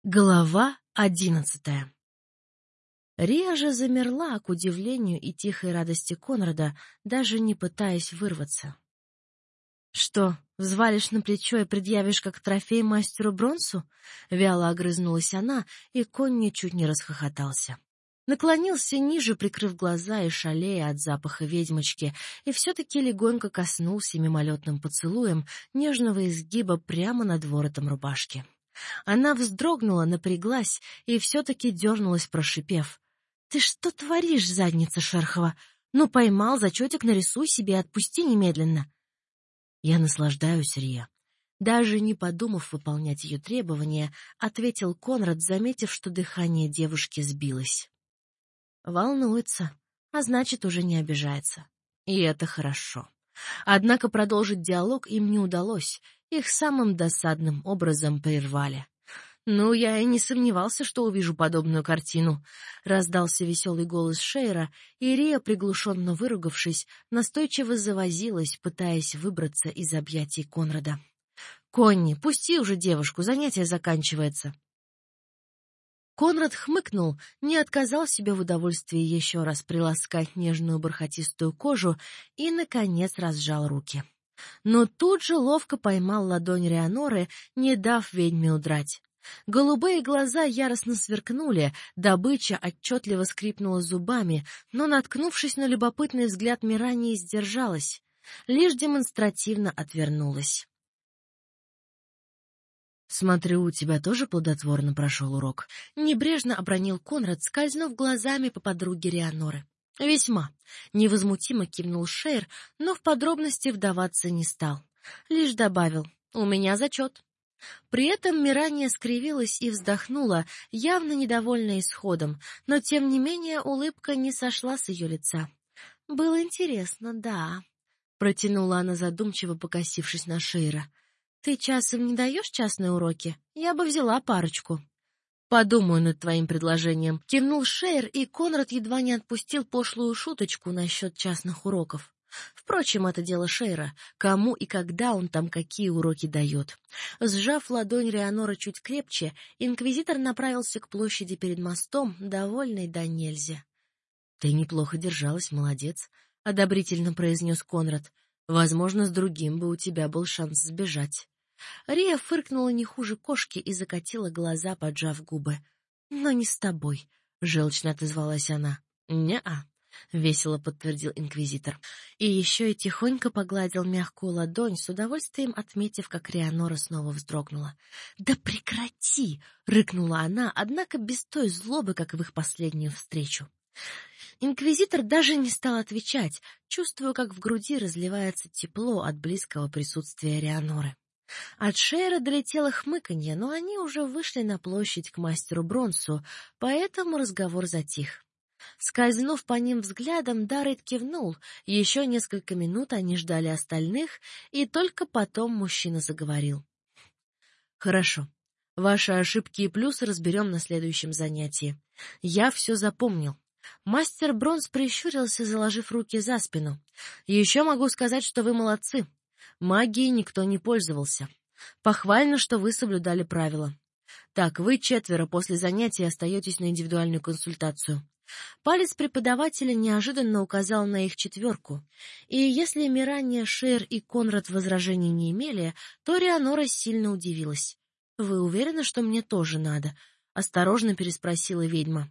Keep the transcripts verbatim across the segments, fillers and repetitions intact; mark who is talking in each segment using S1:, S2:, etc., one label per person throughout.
S1: Глава одиннадцатая. Рия же замерла к удивлению и тихой радости Конрада, даже не пытаясь вырваться. — Что, взвалишь на плечо и предъявишь как трофей мастеру Бронсу? — вяло огрызнулась она, и Конни чуть не расхохотался. Наклонился ниже, прикрыв глаза и шалея от запаха ведьмочки, и все-таки легонько коснулся мимолетным поцелуем нежного изгиба прямо над воротом рубашки. Она вздрогнула, напряглась и все-таки дернулась, прошипев: — Ты что творишь, задница Шерхова? Ну, поймал, зачетик нарисуй себе и отпусти немедленно. Я наслаждаюсь, Рия. Даже не подумав выполнять ее требования, ответил Конрад, заметив, что дыхание девушки сбилось. Волнуется, а значит, уже не обижается. И это хорошо. Однако продолжить диалог им не удалось, их самым досадным образом прервали. «Ну, я и не сомневался, что увижу подобную картину», — раздался веселый голос Шейра, и Рия, приглушенно выругавшись, настойчиво завозилась, пытаясь выбраться из объятий Конрада. «Конни, пусти уже девушку, занятие заканчивается». Конрад хмыкнул, не отказал себе в удовольствии еще раз приласкать нежную бархатистую кожу и, наконец, разжал руки. Но тут же ловко поймал ладонь Реаноры, не дав ведьме удрать. Голубые глаза яростно сверкнули, добыча отчетливо скрипнула зубами, но, наткнувшись на любопытный взгляд Мирании, сдержалась, лишь демонстративно отвернулась. «Смотрю, у тебя тоже плодотворно прошел урок», — небрежно обронил Конрад, скользнув глазами по подруге Реаноры. «Весьма», — невозмутимо кивнул Шейр, но в подробности вдаваться не стал. Лишь добавил: «У меня зачет». При этом Мирания скривилась и вздохнула, явно недовольная исходом, но, тем не менее, улыбка не сошла с ее лица. «Было интересно, да», — протянула она задумчиво, покосившись на Шейра. «Ты часом не даешь частные уроки? Я бы взяла парочку». «Подумаю над твоим предложением», — кивнул Шейр, и Конрад едва не отпустил пошлую шуточку насчет частных уроков. Впрочем, это дело Шейра, кому и когда он там какие уроки дает. Сжав ладонь Реаноры чуть крепче, инквизитор направился к площади перед мостом, довольный до нельзя. — Ты неплохо держалась, молодец, — одобрительно произнес Конрад. — Возможно, с другим бы у тебя был шанс сбежать. Рия фыркнула не хуже кошки и закатила глаза, поджав губы. — Но не с тобой, — желчно отозвалась она. — Не-а. — весело подтвердил инквизитор. И еще и тихонько погладил мягкую ладонь, с удовольствием отметив, как Реанора снова вздрогнула. — Да прекрати! — рыкнула она, однако без той злобы, как в их последнюю встречу. Инквизитор даже не стал отвечать, чувствуя, как в груди разливается тепло от близкого присутствия Реаноры. От Шейра долетело хмыканье, но они уже вышли на площадь к мастеру Бронсу, поэтому разговор затих. Скользнув по ним взглядом, Даррейт кивнул, еще несколько минут они ждали остальных, и только потом мужчина заговорил. — Хорошо, ваши ошибки и плюсы разберем на следующем занятии. Я все запомнил. Мастер Бронс прищурился, заложив руки за спину. — Еще могу сказать, что вы молодцы. Магией никто не пользовался. Похвально, что вы соблюдали правила. Так, вы четверо после занятия остаетесь на индивидуальную консультацию. Палец преподавателя неожиданно указал на их четверку, и если Мирания, Шейр и Конрад возражений не имели, то Реанора сильно удивилась. — Вы уверены, что мне тоже надо? — осторожно переспросила ведьма.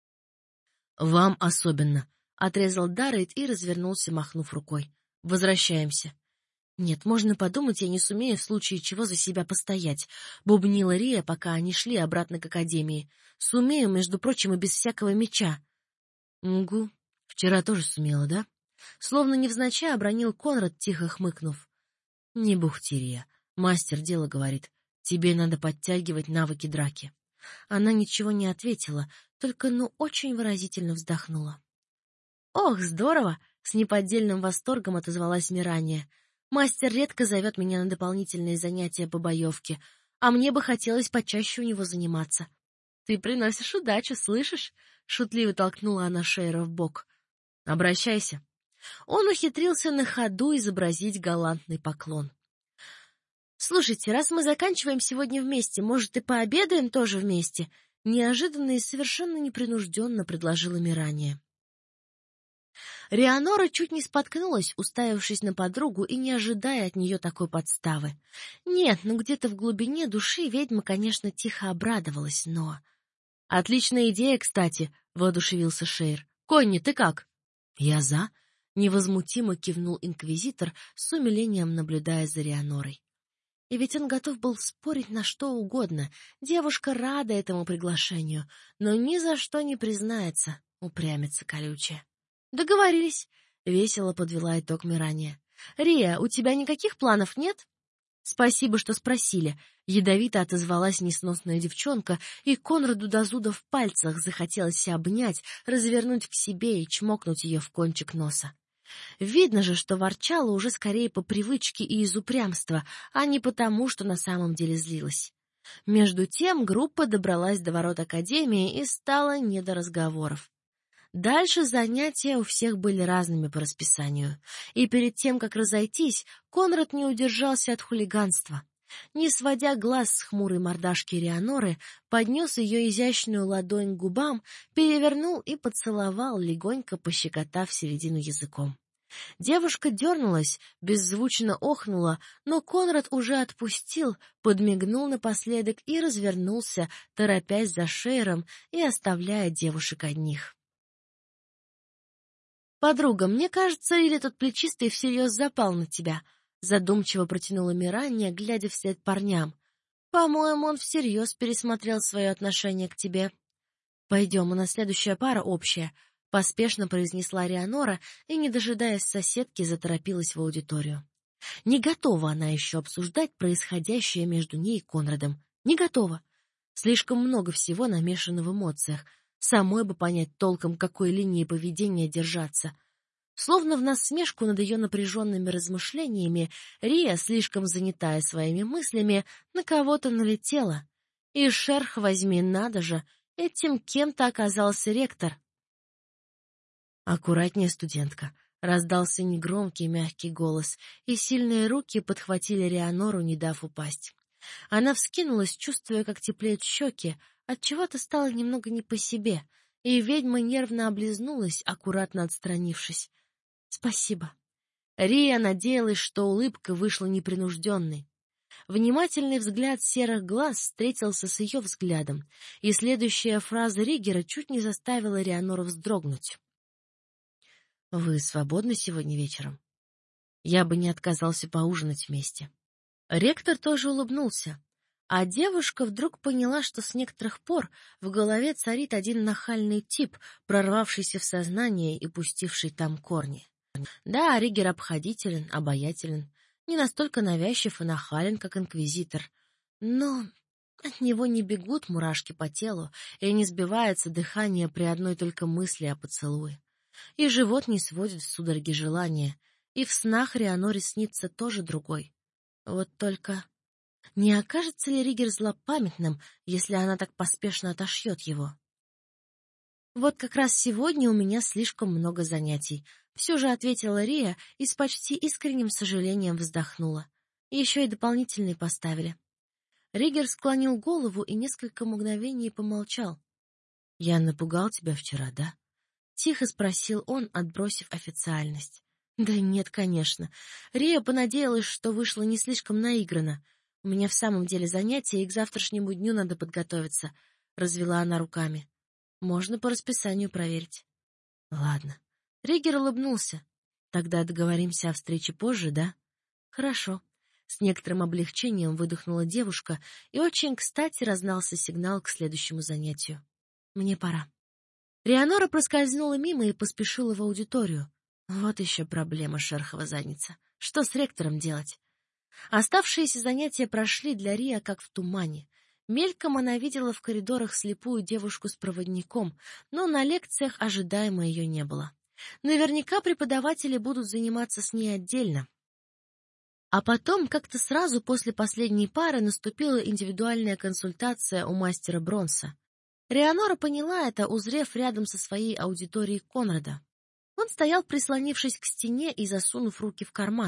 S1: — Вам особенно, — отрезал Даррейт и развернулся, махнув рукой. — Возвращаемся. — Нет, можно подумать, я не сумею в случае чего за себя постоять, — бубнила Рия, пока они шли обратно к академии. — Сумею, между прочим, и без всякого меча. — Угу, вчера тоже сумела, да? Словно невзначай обронил Конрад, тихо хмыкнув. — Не бухти, Рия. Мастер дело говорит. Тебе надо подтягивать навыки драки. Она ничего не ответила, только ну очень выразительно вздохнула. — Ох, здорово! — с неподдельным восторгом отозвалась Мирания. Мастер редко зовет меня на дополнительные занятия по боевке, а мне бы хотелось почаще у него заниматься. — Ты приносишь удачу, слышишь? — шутливо толкнула она Шейра в бок. — Обращайся. Он ухитрился на ходу изобразить галантный поклон. Слушайте, раз мы заканчиваем сегодня вместе, может, и пообедаем тоже вместе? Неожиданно и совершенно непринужденно предложила Мирания. Реанора чуть не споткнулась, уставившись на подругу и не ожидая от нее такой подставы. Нет, ну где-то в глубине души ведьма, конечно, тихо обрадовалась, но... — Отличная идея, кстати, — воодушевился Шейр. — Конни, ты как? — Я за, — невозмутимо кивнул инквизитор, с умилением наблюдая за Реанорой. И ведь он готов был спорить на что угодно. Девушка рада этому приглашению, но ни за что не признается, упрямится колючая. Договорились, весело подвела итог Мирания. Рия, у тебя никаких планов нет? Спасибо, что спросили. Ядовито отозвалась несносная девчонка, и Конраду до зуда в пальцах захотелось обнять, развернуть к себе и чмокнуть ее в кончик носа. Видно же, что ворчала уже скорее по привычке и из упрямства, а не потому, что на самом деле злилась. Между тем группа добралась до ворот академии и стало не до разговоров. Дальше занятия у всех были разными по расписанию, и перед тем, как разойтись, Конрад не удержался от хулиганства. Не сводя глаз с хмурой мордашки Реаноры, поднес ее изящную ладонь к губам, перевернул и поцеловал, легонько пощекотав середину языком. Девушка дернулась, беззвучно охнула, но Конрад уже отпустил, подмигнул напоследок и развернулся, торопясь за Шейром и оставляя девушек одних. «Подруга, мне кажется, или тот плечистый всерьез запал на тебя?» — задумчиво протянула Мирания, глядя вслед парням. «По-моему, он всерьез пересмотрел свое отношение к тебе». «Пойдем, у нас следующая пара общая», — поспешно произнесла Реанора и, не дожидаясь соседки, заторопилась в аудиторию. Не готова она еще обсуждать происходящее между ней и Конрадом. Не готова. Слишком много всего намешано в эмоциях. Самой бы понять толком, какой линии поведения держаться. Словно в насмешку над ее напряженными размышлениями, Рия, слишком занятая своими мыслями, на кого-то налетела. И шерх возьми, надо же, этим кем-то оказался ректор. «Аккуратнее, студентка», — раздался негромкий мягкий голос, и сильные руки подхватили Реанору, не дав упасть. Она вскинулась, чувствуя, как теплеют щеки, отчего-то стало немного не по себе, и ведьма нервно облизнулась, аккуратно отстранившись. «Спасибо». Рия надеялась, что улыбка вышла непринужденной. Внимательный взгляд серых глаз встретился с ее взглядом, и следующая фраза Ригера чуть не заставила Реанору вздрогнуть. «Вы свободны сегодня вечером? Я бы не отказался поужинать вместе». Ректор тоже улыбнулся, а девушка вдруг поняла, что с некоторых пор в голове царит один нахальный тип, прорвавшийся в сознание и пустивший там корни. Да, Ригер обходителен, обаятелен, не настолько навязчив и нахален, как инквизитор, но от него не бегут мурашки по телу и не сбивается дыхание при одной только мысли о поцелуе. И живот не сводит в судороги желания, и в снах Реаноре снится тоже другой. Вот только не окажется ли Ригер злопамятным, если она так поспешно отошьет его? «Вот как раз сегодня у меня слишком много занятий», — все же ответила Рия и с почти искренним сожалением вздохнула. Еще и дополнительные поставили. Ригер склонил голову и несколько мгновений помолчал. «Я напугал тебя вчера, да?» — тихо спросил он, отбросив официальность. «Да нет, конечно. Рия понадеялась, что вышло не слишком наигранно. У меня в самом деле занятия, и к завтрашнему дню надо подготовиться», — развела она руками. «Можно по расписанию проверить». «Ладно». Ригер улыбнулся. «Тогда договоримся о встрече позже, да?» «Хорошо». С некоторым облегчением выдохнула девушка, и очень кстати раздался сигнал к следующему занятию. «Мне пора». Реанора проскользнула мимо и поспешила в аудиторию. Вот еще проблема, шерхова задница. Что с ректором делать? Оставшиеся занятия прошли для Рия как в тумане. Мельком она видела в коридорах слепую девушку с проводником, но на лекциях ожидаемо ее не было. Наверняка преподаватели будут заниматься с ней отдельно. А потом, как-то сразу после последней пары, наступила индивидуальная консультация у мастера Бронса. Реанора поняла это, узрев рядом со своей аудиторией Конрада. Он стоял, прислонившись к стене и засунув руки в карманы.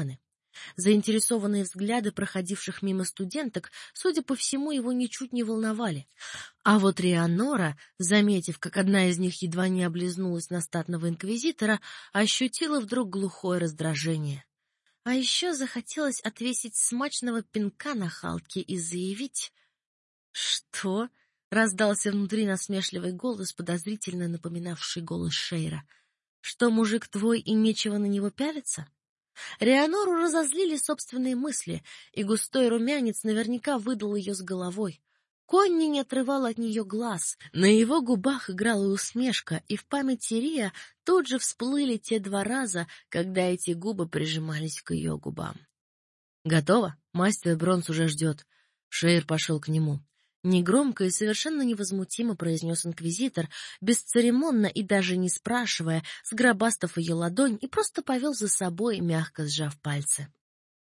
S1: Заинтересованные взгляды проходивших мимо студенток, судя по всему, его ничуть не волновали. А вот Рианора, заметив, как одна из них едва не облизнулась на статного инквизитора, ощутила вдруг глухое раздражение. А еще захотелось отвесить смачного пинка на Халтке и заявить... «Что?» — раздался внутри насмешливый голос, подозрительно напоминавший голос Шейра. «Что, мужик твой, и нечего на него пялиться?» Рианору разозлили собственные мысли, и густой румянец наверняка выдал ее с головой. Конни не отрывал от нее глаз, на его губах играла усмешка, и в памяти Рия тут же всплыли те два раза, когда эти губы прижимались к ее губам. «Готово? Мастер Бронс уже ждет». Шейр пошел к нему. Негромко и совершенно невозмутимо произнес инквизитор, бесцеремонно и даже не спрашивая, сгробастав ее ладонь и просто повел за собой, мягко сжав пальцы.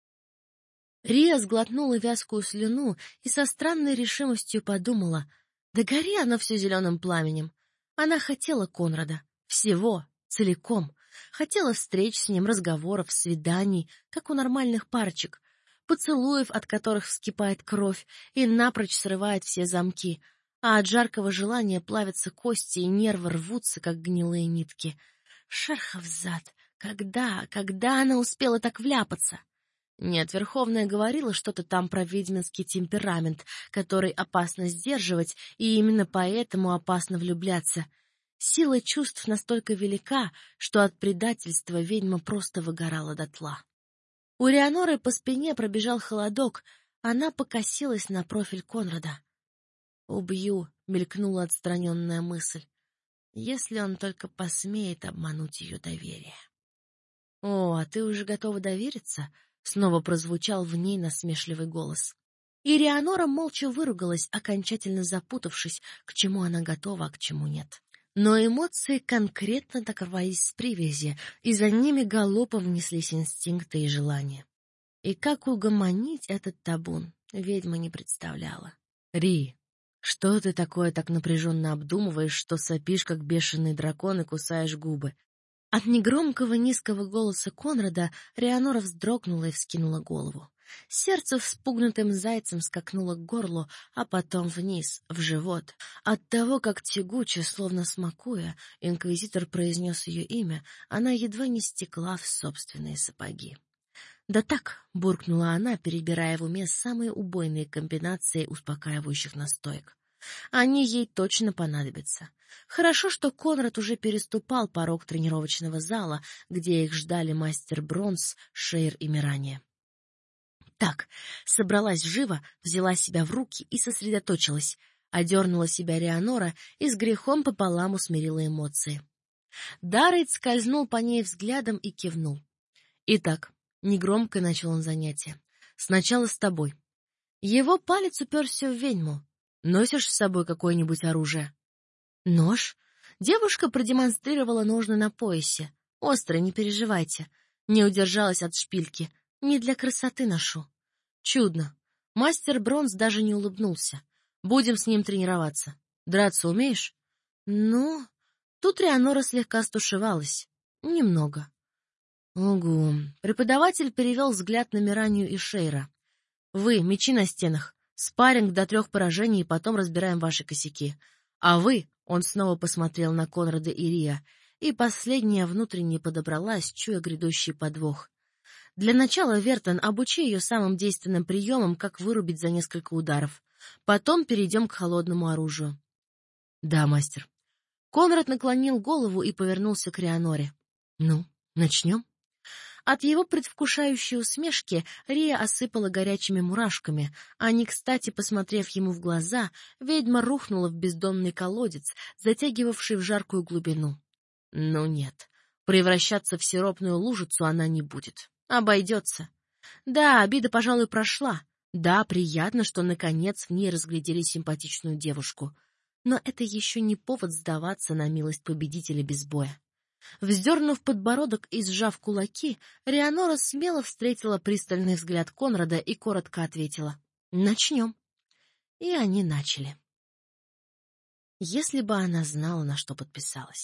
S1: Рия сглотнула вязкую слюну и со странной решимостью подумала: да гори оно все зеленым пламенем. Она хотела Конрада. Всего, целиком. Хотела встреч с ним, разговоров, свиданий, как у нормальных парочек, поцелуев, от которых вскипает кровь и напрочь срывает все замки, а от жаркого желания плавятся кости и нервы рвутся, как гнилые нитки. Шерхов зад! Когда, когда она успела так вляпаться? Нет, Верховная говорила что-то там про ведьминский темперамент, который опасно сдерживать, и именно поэтому опасно влюбляться. Сила чувств настолько велика, что от предательства ведьма просто выгорала дотла. У Рианоры по спине пробежал холодок, она покосилась на профиль Конрада. «Убью», — мелькнула отстраненная мысль, если он только посмеет обмануть ее доверие. «О, а ты уже готова довериться?» — снова прозвучал в ней насмешливый голос. И Рианора молча выругалась, окончательно запутавшись, к чему она готова, а к чему нет. Но эмоции конкретно так рвались с привязи, и за ними галопом неслись инстинкты и желания. И как угомонить этот табун, ведьма не представляла. «Ри, что ты такое так напряженно обдумываешь, что сопишь, как бешеный дракон, и кусаешь губы?» От негромкого низкого голоса Конрада Рианора вздрогнула и вскинула голову. Сердце вспугнутым зайцем скакнуло к горлу, а потом вниз, в живот. От того, как тягуче, словно смакуя, инквизитор произнес ее имя, она едва не стекла в собственные сапоги. «Да так», — буркнула она, перебирая в уме самые убойные комбинации успокаивающих настоек. «Они ей точно понадобятся». Хорошо, что Конрад уже переступал порог тренировочного зала, где их ждали мастер Бронс, Шейр и Мирания. Так, собралась живо, взяла себя в руки и сосредоточилась, одернула себя Рианора и с грехом пополам усмирила эмоции. Даррейд скользнул по ней взглядом и кивнул. «Итак», — негромко начал он занятие, — «сначала с тобой». Его палец уперся в ведьму. «Носишь с собой какое-нибудь оружие?» «Нож?» Девушка продемонстрировала ножны на поясе. «Острый, не переживайте». Не удержалась от шпильки. «Не для красоты ношу». «Чудно». Мастер Бронс даже не улыбнулся. «Будем с ним тренироваться. Драться умеешь?» «Ну...» Тут Рианора слегка стушевалась. «Немного». «Угу». Преподаватель перевел взгляд на Миранию и Шейра. «Вы, мечи на стенах. Спарринг до трех поражений, и потом разбираем ваши косяки. А вы...» Он снова посмотрел на Конрада и Рия, и последняя внутренне подобралась, чуя грядущий подвох. «Для начала, Вертон, обучи ее самым действенным приемам, как вырубить за несколько ударов. Потом перейдем к холодному оружию». «Да, мастер». Конрад наклонил голову и повернулся к Рианоре. «Ну, начнем?» От его предвкушающей усмешки Рия осыпала горячими мурашками, а не кстати, посмотрев ему в глаза, ведьма рухнула в бездонный колодец, затягивавший в жаркую глубину. Ну нет, превращаться в сиропную лужицу она не будет. Обойдется. Да, обида, пожалуй, прошла. Да, приятно, что наконец в ней разглядели симпатичную девушку. Но это еще не повод сдаваться на милость победителя без боя. Вздернув подбородок и сжав кулаки, Рианора смело встретила пристальный взгляд Конрада и коротко ответила: «Начнем». И они начали. Если бы она знала, на что подписалась.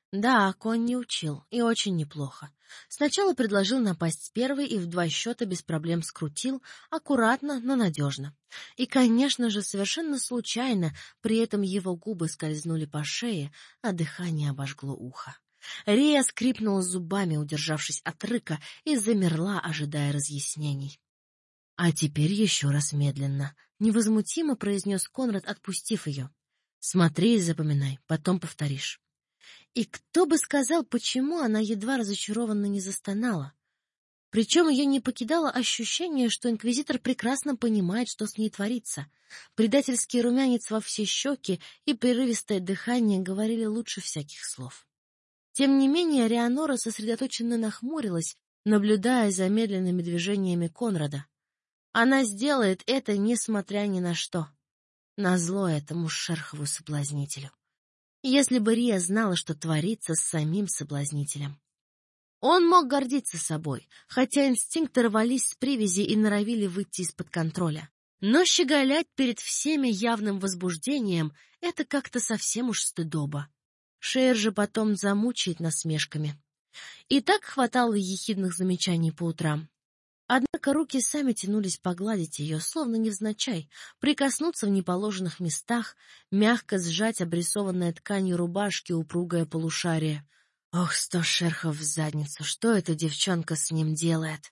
S1: Да, конь не учил, и очень неплохо. Сначала предложил напасть первый и в два счета без проблем скрутил, аккуратно, но надежно. И, конечно же, совершенно случайно, при этом его губы скользнули по шее, а дыхание обожгло ухо. Рия скрипнула зубами, удержавшись от рыка, и замерла, ожидая разъяснений. А теперь еще раз медленно. Невозмутимо произнес Конрад, отпустив ее. Смотри и запоминай, потом повторишь. И кто бы сказал, почему она едва разочарованно не застонала. Причем ее не покидало ощущение, что инквизитор прекрасно понимает, что с ней творится. Предательский румянец во все щеки и прерывистое дыхание говорили лучше всяких слов. Тем не менее, Реанора сосредоточенно нахмурилась, наблюдая за медленными движениями Конрада. Она сделает это, несмотря ни на что. Назло этому шерхову соблазнителю. Если бы Рия знала, что творится с самим соблазнителем. Он мог гордиться собой, хотя инстинкты рвались с привязи и норовили выйти из-под контроля. Но щеголять перед всеми явным возбуждением — это как-то совсем уж стыдоба. Шейр же потом замучает насмешками. И так хватало ехидных замечаний по утрам. Однако руки сами тянулись погладить ее, словно невзначай, прикоснуться в неположенных местах, мягко сжать обрисованное тканью рубашки упругое полушарие. Ох, сто шерхов в задницу, что эта девчонка с ним делает?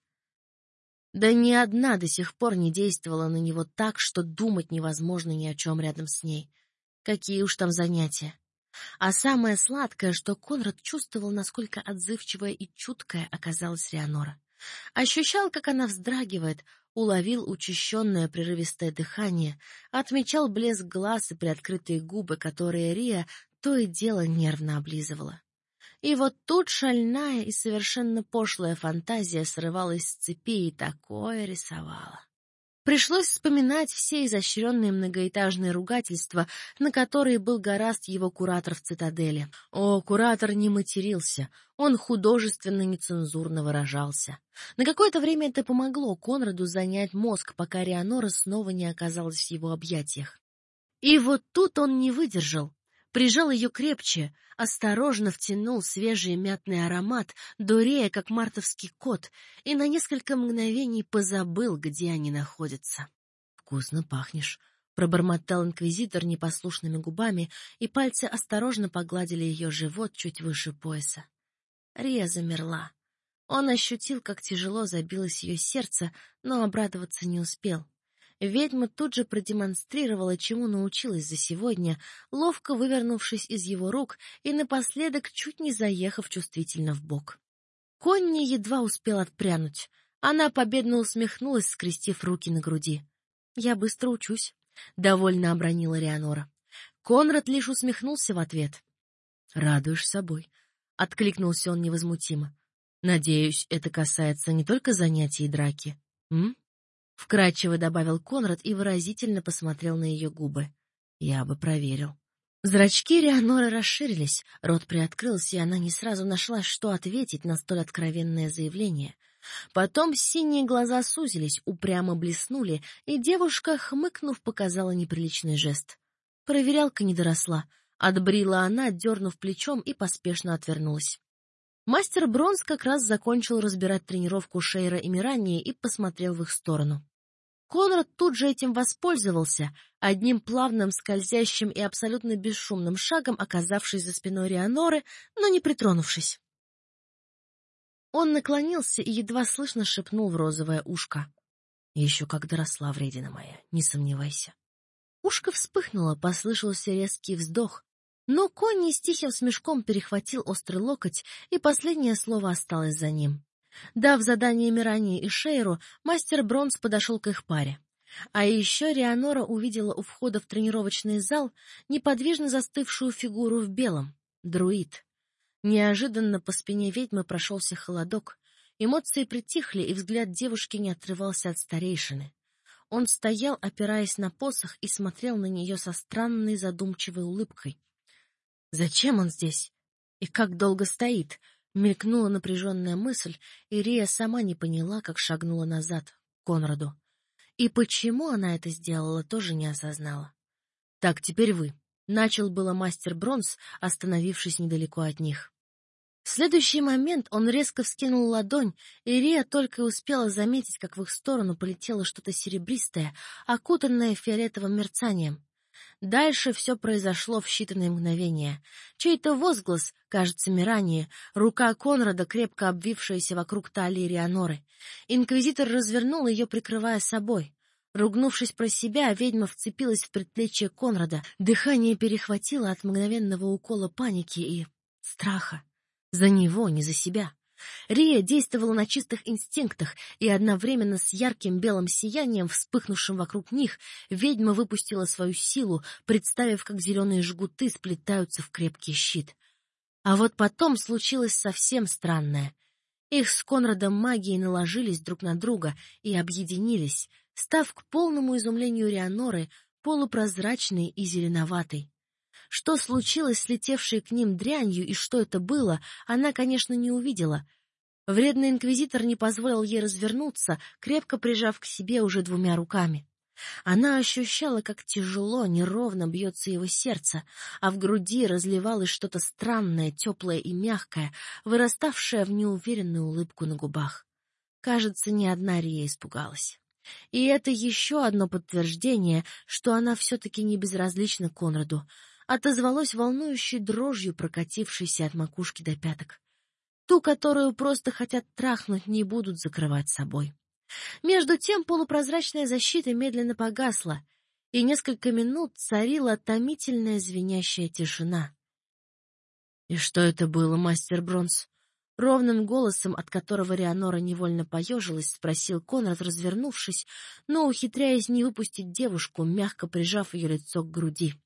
S1: Да ни одна до сих пор не действовала на него так, что думать невозможно ни о чем рядом с ней. Какие уж там занятия. А самое сладкое, что Конрад чувствовал, насколько отзывчивая и чуткая оказалась Реанора. Ощущал, как она вздрагивает, уловил учащенное прерывистое дыхание, отмечал блеск глаз и приоткрытые губы, которые Рия то и дело нервно облизывала. И вот тут шальная и совершенно пошлая фантазия срывалась с цепи и такое рисовала. Пришлось вспоминать все изощренные многоэтажные ругательства, на которые был горазд его куратор в цитадели. О, куратор не матерился, он художественно нецензурно выражался. На какое-то время это помогло Конраду занять мозг, пока Реанора снова не оказалась в его объятиях. И вот тут он не выдержал. Прижал ее крепче, осторожно втянул свежий мятный аромат, дурея, как мартовский кот, и на несколько мгновений позабыл, где они находятся. — Вкусно пахнешь, — пробормотал инквизитор непослушными губами, и пальцы осторожно погладили ее живот чуть выше пояса. Рия замерла. Он ощутил, как тяжело забилось ее сердце, но обрадоваться не успел. Ведьма тут же продемонстрировала, чему научилась за сегодня, ловко вывернувшись из его рук и напоследок чуть не заехав чувствительно в бок. Конни едва успел отпрянуть. Она победно усмехнулась, скрестив руки на груди. — Я быстро учусь, — довольно обронила Реанора. Конрад лишь усмехнулся в ответ. — Радуешь собой, — откликнулся он невозмутимо. — Надеюсь, это касается не только занятий и драки. М? — вкрадчиво добавил Конрад и выразительно посмотрел на ее губы. Я бы проверил. Зрачки Реаноры расширились, рот приоткрылся, и она не сразу нашла, что ответить на столь откровенное заявление. Потом синие глаза сузились, упрямо блеснули, и девушка, хмыкнув, показала неприличный жест. Проверялка не доросла. Отбрила она, дернув плечом, и поспешно отвернулась. Мастер Бронз как раз закончил разбирать тренировку Шейра и Мирании и посмотрел в их сторону. Конрад тут же этим воспользовался, одним плавным, скользящим и абсолютно бесшумным шагом оказавшись за спиной Реаноры, но не притронувшись. Он наклонился и едва слышно шепнул в розовое ушко. — Еще как доросла, вредина моя, не сомневайся. Ушко вспыхнуло, послышался резкий вздох, но Конни с тихим смешком перехватил острый локоть, и последнее слово осталось за ним. Дав задание Мирании и Шейру, мастер Бронз подошел к их паре. А еще Реанора увидела у входа в тренировочный зал неподвижно застывшую фигуру в белом — друид. Неожиданно по спине ведьмы прошелся холодок, эмоции притихли, и взгляд девушки не отрывался от старейшины. Он стоял, опираясь на посох, и смотрел на нее со странной задумчивой улыбкой. Зачем он здесь? И как долго стоит? Мелькнула напряженная мысль, и Рия сама не поняла, как шагнула назад, к Конраду. И почему она это сделала, тоже не осознала. — Так, теперь вы, Начал было мастер Бронз, остановившись недалеко от них. В следующий момент он резко вскинул ладонь, и Рия только и успела заметить, как в их сторону полетело что-то серебристое, окутанное фиолетовым мерцанием. Дальше все произошло в считанные мгновения. Чей-то возглас, кажется, Мирании, рука Конрада, крепко обвившаяся вокруг талии Рианоры. Инквизитор развернул ее, прикрывая собой. Ругнувшись про себя, ведьма вцепилась в предплечье Конрада. Дыхание перехватило от мгновенного укола паники и страха. За него, не за себя. Рия действовала на чистых инстинктах, и одновременно с ярким белым сиянием, вспыхнувшим вокруг них, ведьма выпустила свою силу, представив, как зеленые жгуты сплетаются в крепкий щит. А вот потом случилось совсем странное. Их с Конрадом магией наложились друг на друга и объединились, став к полному изумлению Рианоры полупрозрачной и зеленоватой. Что случилось с летевшей к ним дрянью и что это было, она, конечно, не увидела. Вредный инквизитор не позволил ей развернуться, крепко прижав к себе уже двумя руками. Она ощущала, как тяжело, неровно бьется его сердце, а в груди разливалось что-то странное, теплое и мягкое, выраставшее в неуверенную улыбку на губах. Кажется, ни одна Рия испугалась. И это еще одно подтверждение, что она все-таки не безразлична Конраду, отозвалось волнующей дрожью, прокатившейся от макушки до пяток. Ту, которую просто хотят трахнуть, не будут закрывать собой. Между тем полупрозрачная защита медленно погасла, и несколько минут царила томительная звенящая тишина. — И что это было, мастер Бронз? — ровным голосом, от которого Рианора невольно поежилась, спросил Конрад, развернувшись, но ухитряясь не выпустить девушку, мягко прижав ее лицо к груди.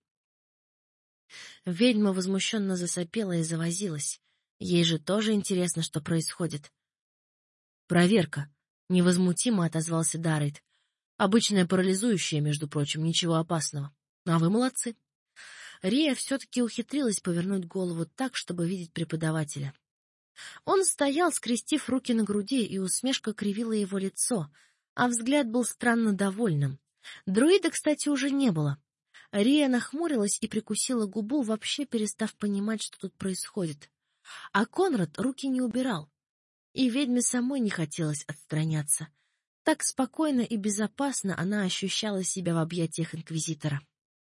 S1: Ведьма возмущенно засопела и завозилась. Ей же тоже интересно, что происходит. «Проверка», — невозмутимо отозвался Даррейд. «Обычная парализующая, между прочим, ничего опасного. А вы молодцы». Рия все-таки ухитрилась повернуть голову так, чтобы видеть преподавателя. Он стоял, скрестив руки на груди, и усмешка кривила его лицо, а взгляд был странно довольным. Друида, кстати, уже не было. Рия нахмурилась и прикусила губу, вообще перестав понимать, что тут происходит. А Конрад руки не убирал. И ведьме самой не хотелось отстраняться. Так спокойно и безопасно она ощущала себя в объятиях инквизитора.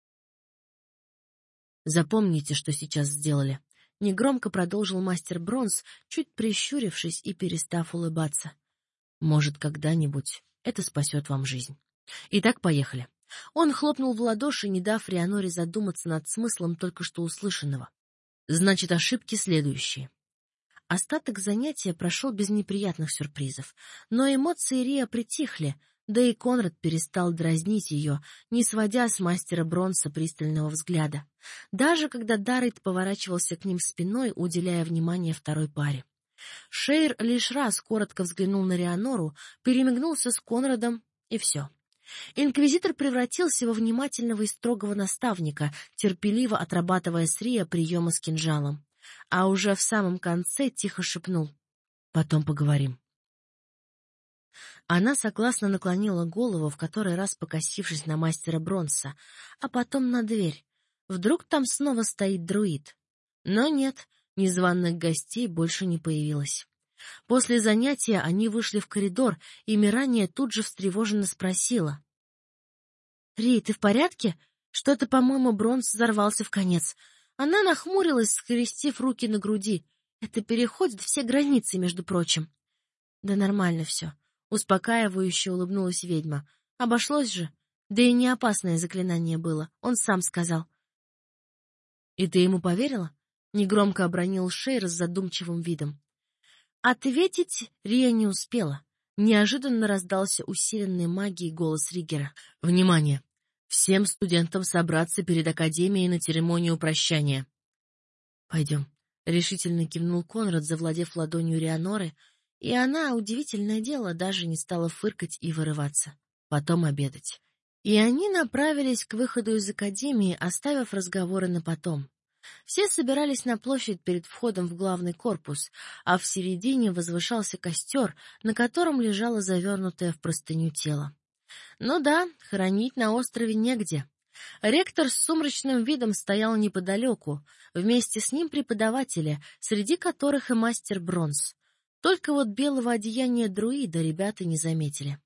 S1: «Запомните, что сейчас сделали», — негромко продолжил мастер Бронз, чуть прищурившись и перестав улыбаться. «Может, когда-нибудь это спасет вам жизнь. Итак, поехали». Он хлопнул в ладоши, не дав Рианоре задуматься над смыслом только что услышанного. Значит, ошибки следующие. Остаток занятия прошел без неприятных сюрпризов, но эмоции Рия притихли, да и Конрад перестал дразнить ее, не сводя с мастера Бронса пристального взгляда, даже когда Даррейд поворачивался к ним спиной, уделяя внимание второй паре. Шейр лишь раз коротко взглянул на Рианору, перемигнулся с Конрадом, и все. Инквизитор превратился во внимательного и строгого наставника, терпеливо отрабатывая с Рия приемы с кинжалом. А уже в самом конце тихо шепнул: «Потом поговорим». Она согласно наклонила голову, в который раз покосившись на мастера Бронса, а потом на дверь. Вдруг там снова стоит друид. Но нет, незваных гостей больше не появилось. После занятия они вышли в коридор, и Мирания тут же встревоженно спросила: «Ри, ты в порядке? Что-то, по-моему, Бронз взорвался вконец». Она нахмурилась, скрестив руки на груди. Это переходит все границы, между прочим. «Да нормально все», — успокаивающе улыбнулась ведьма. «Обошлось же. Да и не опасное заклинание было, он сам сказал». «И ты ему поверила?» — негромко обронил Шейр с задумчивым видом. Ответить Рия не успела. Неожиданно раздался усиленный магией голос Риггера. «Внимание! Всем студентам собраться перед Академией на церемонию прощания». «Пойдем», — решительно кивнул Конрад, завладев ладонью Рианоры, и она, удивительное дело, даже не стала фыркать и вырываться. Потом обедать. И они направились к выходу из Академии, оставив разговоры на потом. Все собирались на площадь перед входом в главный корпус, а в середине возвышался костер, на котором лежало завернутое в простыню тело. Ну да, хоронить на острове негде. Ректор с сумрачным видом стоял неподалеку, вместе с ним преподаватели, среди которых и мастер Бронз. Только вот белого одеяния друида ребята не заметили.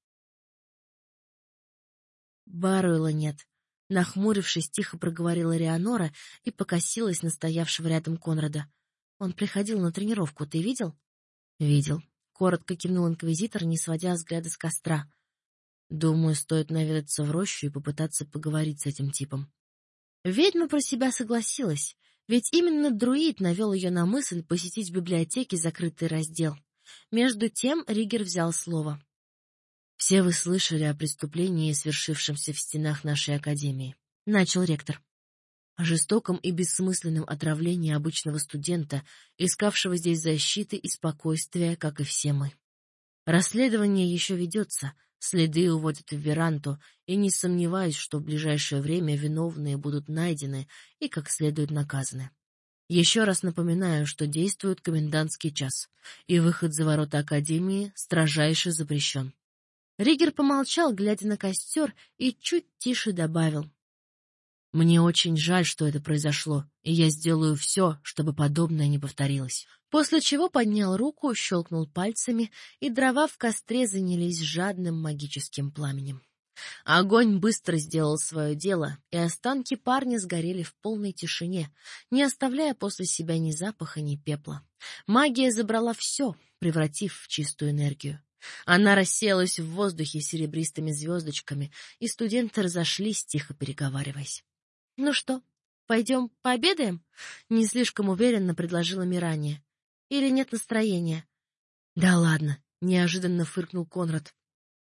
S1: Баруэла нет. Нахмурившись, тихо проговорила Рианора и покосилась на стоявшего рядом Конрада. Он приходил на тренировку, ты видел? Видел. Коротко кивнул инквизитор, не сводя взгляда с костра. Думаю, стоит наведаться в рощу и попытаться поговорить с этим типом. Ведьма про себя согласилась, ведь именно друид навел ее на мысль посетить в библиотеке закрытый раздел. Между тем Ригер взял слово. «Все вы слышали о преступлении, свершившемся в стенах нашей академии», — начал ректор. «О жестоком и бессмысленном отравлении обычного студента, искавшего здесь защиты и спокойствия, как и все мы. Расследование еще ведется, следы уводят в Веранту, и не сомневаюсь, что в ближайшее время виновные будут найдены и как следует наказаны. Еще раз напоминаю, что действует комендантский час, и выход за ворота Академии строжайше запрещен». Ригер помолчал, глядя на костер, и чуть тише добавил. «Мне очень жаль, что это произошло, и я сделаю все, чтобы подобное не повторилось». После чего поднял руку, щелкнул пальцами, и дрова в костре занялись жадным магическим пламенем. Огонь быстро сделал свое дело, и останки парня сгорели в полной тишине, не оставляя после себя ни запаха, ни пепла. Магия забрала все, превратив в чистую энергию. Она рассеялась в воздухе серебристыми звездочками, и студенты разошлись, тихо переговариваясь. — Ну что, пойдем пообедаем? — не слишком уверенно предложила Мирания. — Или нет настроения? — Да ладно, — неожиданно фыркнул Конрад.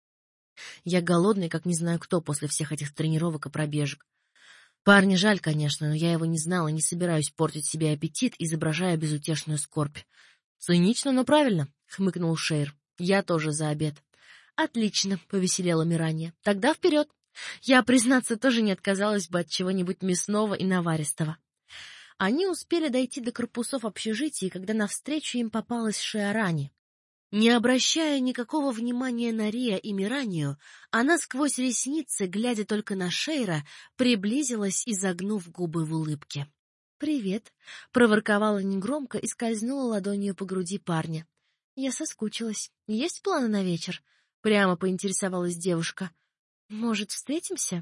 S1: — Я голодный, как не знаю кто, после всех этих тренировок и пробежек. Парня жаль, конечно, но я его не знала, не собираюсь портить себе аппетит, изображая безутешную скорбь. — Цинично, но правильно, — хмыкнул Шейр. Я тоже за обед. Отлично, повеселела Мирания. Тогда вперед. Я, признаться, тоже не отказалась бы от чего-нибудь мясного и наваристого. Они успели дойти до корпусов общежития, когда навстречу им попалась Шиарани. Не обращая никакого внимания на Рия и Миранию, она сквозь ресницы, глядя только на Шейра, приблизилась, изогнув губы в улыбке. «Привет», — проворковала негромко и скользнула ладонью по груди парня. «Я соскучилась. Есть планы на вечер?» — прямо поинтересовалась девушка. «Может, встретимся?»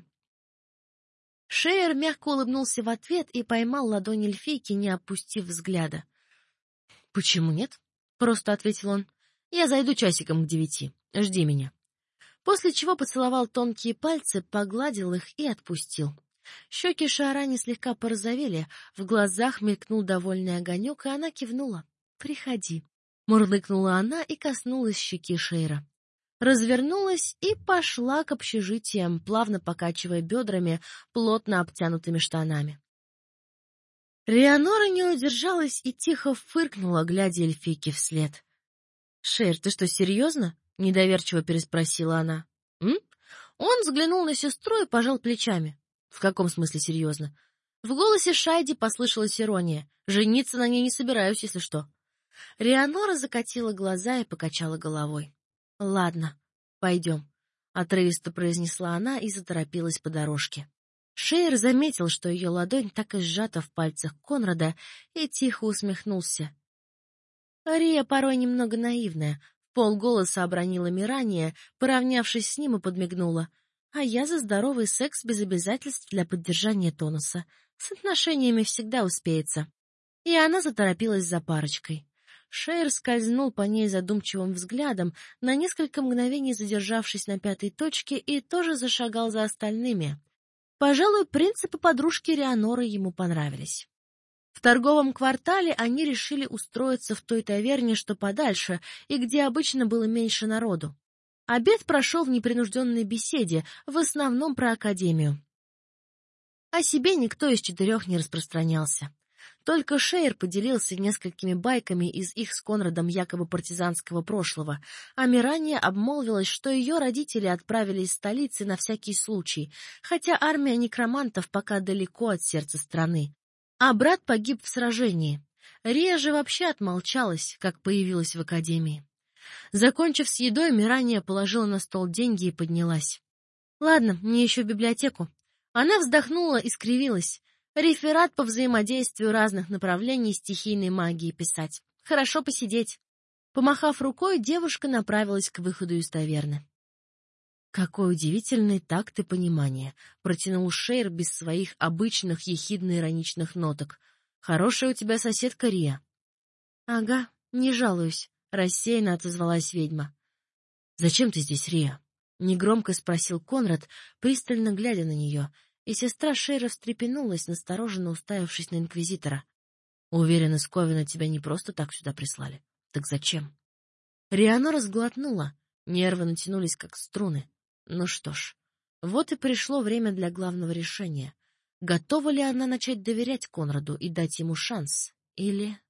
S1: Шейер мягко улыбнулся в ответ и поймал ладонь эльфийки, не опустив взгляда. «Почему нет?» — просто ответил он. «Я зайду часиком к девяти. Жди меня». После чего поцеловал тонкие пальцы, погладил их и отпустил. Щеки Шиарани слегка порозовели, в глазах мелькнул довольный огонек, и она кивнула. «Приходи». Мурлыкнула она и коснулась щеки Шейра. Развернулась и пошла к общежитиям, плавно покачивая бедрами, плотно обтянутыми штанами. Рианора не удержалась и тихо фыркнула, глядя эльфийке вслед. — Шейр, ты что, серьезно? — недоверчиво переспросила она. — М? Он взглянул на сестру и пожал плечами. — В каком смысле серьезно? В голосе Шайди послышалась ирония. — Жениться на ней не собираюсь, если что. Рианора закатила глаза и покачала головой. — Ладно, пойдем, — отрывисто произнесла она и заторопилась по дорожке. Шейр заметил, что ее ладонь так и сжата в пальцах Конрада, и тихо усмехнулся. Рия порой немного наивная, в полголоса обронила Мирания, поравнявшись с ним, и подмигнула. А я за здоровый секс без обязательств для поддержания тонуса. С отношениями всегда успеется. И она заторопилась за парочкой. Шейр скользнул по ней задумчивым взглядом, на несколько мгновений задержавшись на пятой точке, и тоже зашагал за остальными. Пожалуй, принципы подружки Рианоры ему понравились. В торговом квартале они решили устроиться в той таверне, что подальше, и где обычно было меньше народу. Обед прошел в непринужденной беседе, в основном про академию. О себе никто из четырех не распространялся. Только Шейр поделился несколькими байками из их с Конрадом якобы партизанского прошлого, а Мирания обмолвилась, что ее родители отправили из столицы на всякий случай, хотя армия некромантов пока далеко от сердца страны. А брат погиб в сражении. Рия же вообще отмолчалась, как появилась в академии. Закончив с едой, Мирания положила на стол деньги и поднялась. — Ладно, мне еще в библиотеку. Она вздохнула и скривилась. Реферат по взаимодействию разных направлений стихийной магии писать. Хорошо посидеть. Помахав рукой, девушка направилась к выходу из таверны. «Какой удивительный такт и понимание!» — протянул Шейр без своих обычных ехидно-ироничных ноток. «Хорошая у тебя соседка Рия». «Ага, не жалуюсь», — рассеянно отозвалась ведьма. «Зачем ты здесь, Рия?» — негромко спросил Конрад, пристально глядя на нее, и сестра Шейра встрепенулась, настороженно уставившись на инквизитора. «Уверена, Сковина тебя не просто так сюда прислали. Так зачем?» Рианора сглотнула, нервы натянулись, как струны. Ну что ж, вот и пришло время для главного решения. Готова ли она начать доверять Конраду и дать ему шанс? Или...